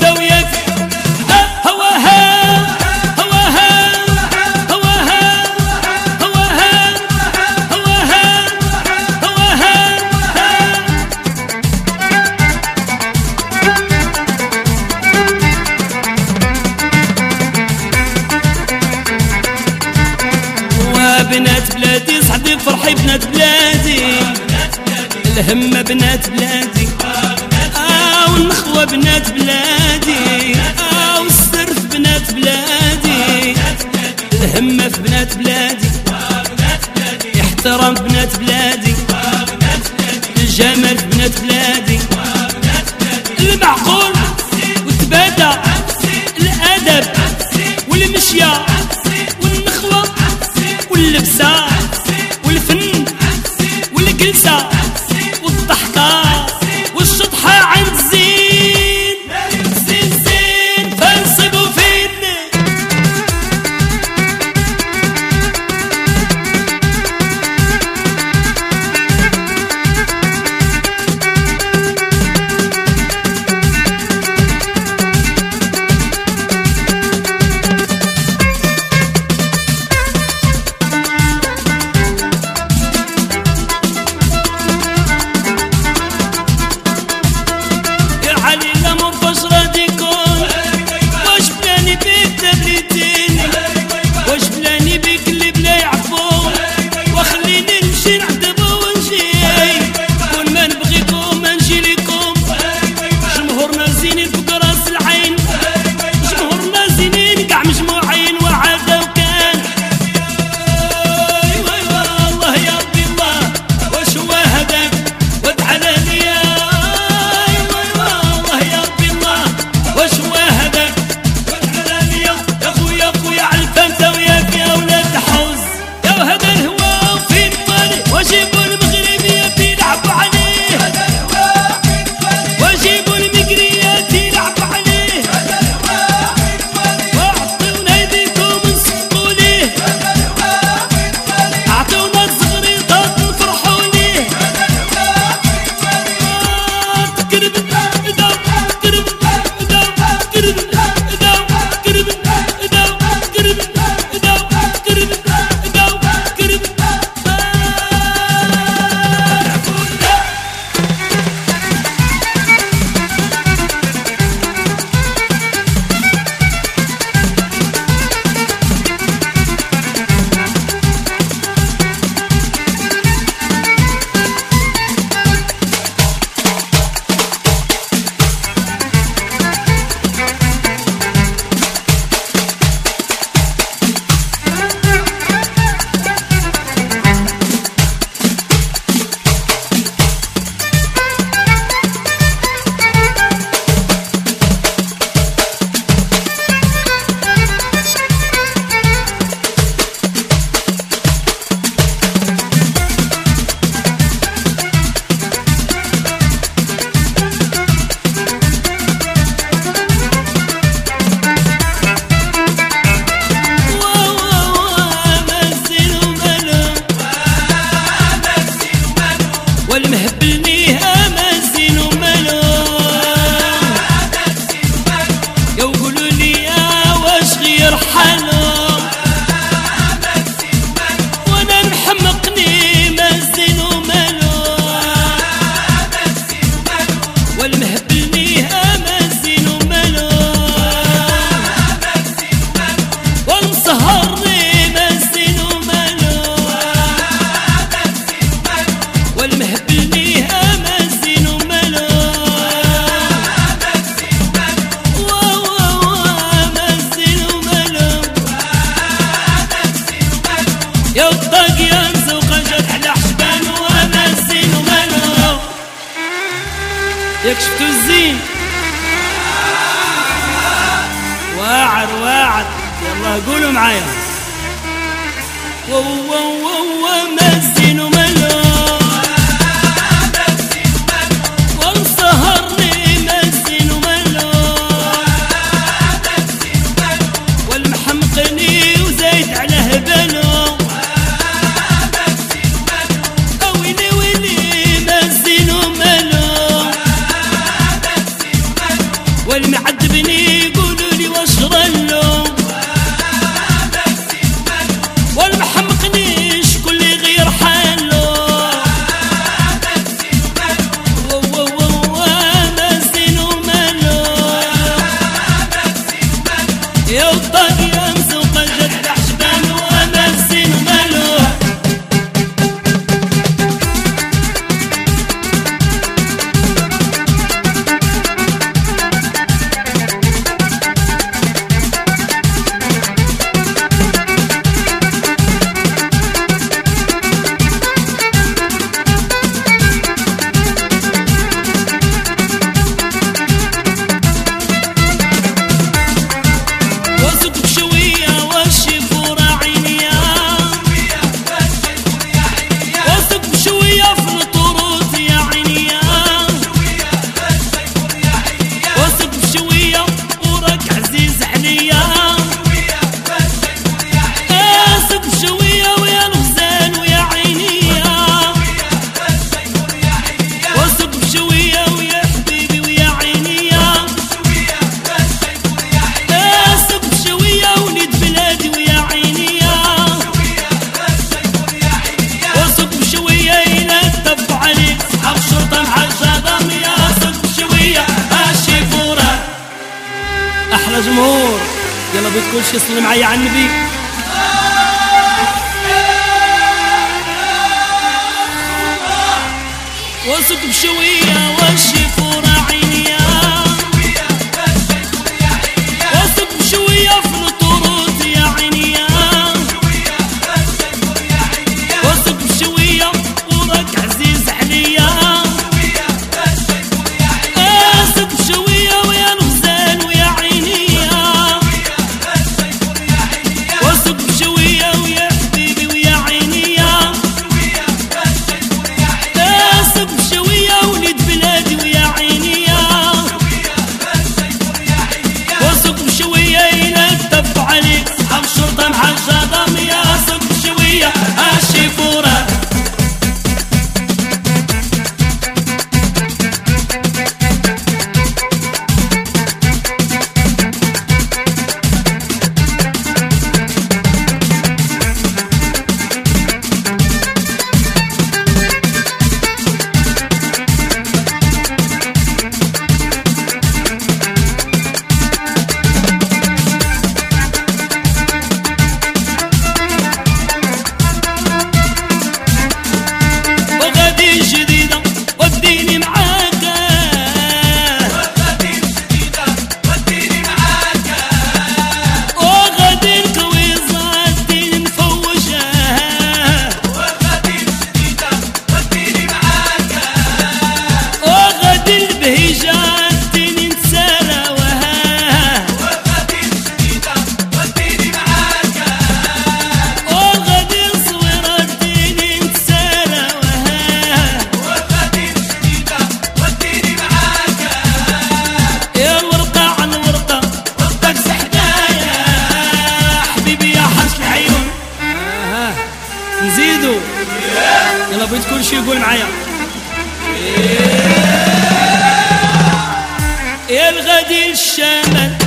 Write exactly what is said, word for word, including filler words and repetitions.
فانسة وياك هواها هواها هواها هواها هواها هواها وبنات بلادي صحدي فرحي بنات بلادي الهمة بنات بلادي آه والنخوة بنات بلادي آه والسرف بنات بلادي الهمة في بنات بلادي احترام بنات بلادي الجمال في بنات بلادي المعقول والتبادى الأدب والمشية والنخوة واللبسة والفن والجلسة والضحكة والشطحة عند الزين زين زين فانصبوا فينا ياك شفتو الزين واعر واعر يلا قولوا معايا ومزين وملون وانصهرني مزين وملون والمحمقني وزايد على هبلو ويلي ويلي مزين وملون والمعد يحسبني يقولوا لي واش غنلو والمحمقنيش كل غير حالو مازينو مالو يا وطاق يا مسوقة جد حشبان ومازينو مالو احلى جمهور. يلا بيت كل شي يصلي معايا على النبي. وثق بشويه والشيفور عينيا وثق بشويه في الطرود يا عينيا وثق بشويه وراك عزيز عليا وثق بشويه ويا الغزال ويا عينيا وثق بشويه ويا حبيبي ويا عينيا وثق بشويه وليد بلادي ويا عينيا وثق بشويه يلتف عليك صحاب الشرطه مع الجدام يا وثق بشويه الشيفوره. نزيدو يلا بيت كل شي يقول معايا. يا الغدير الشمال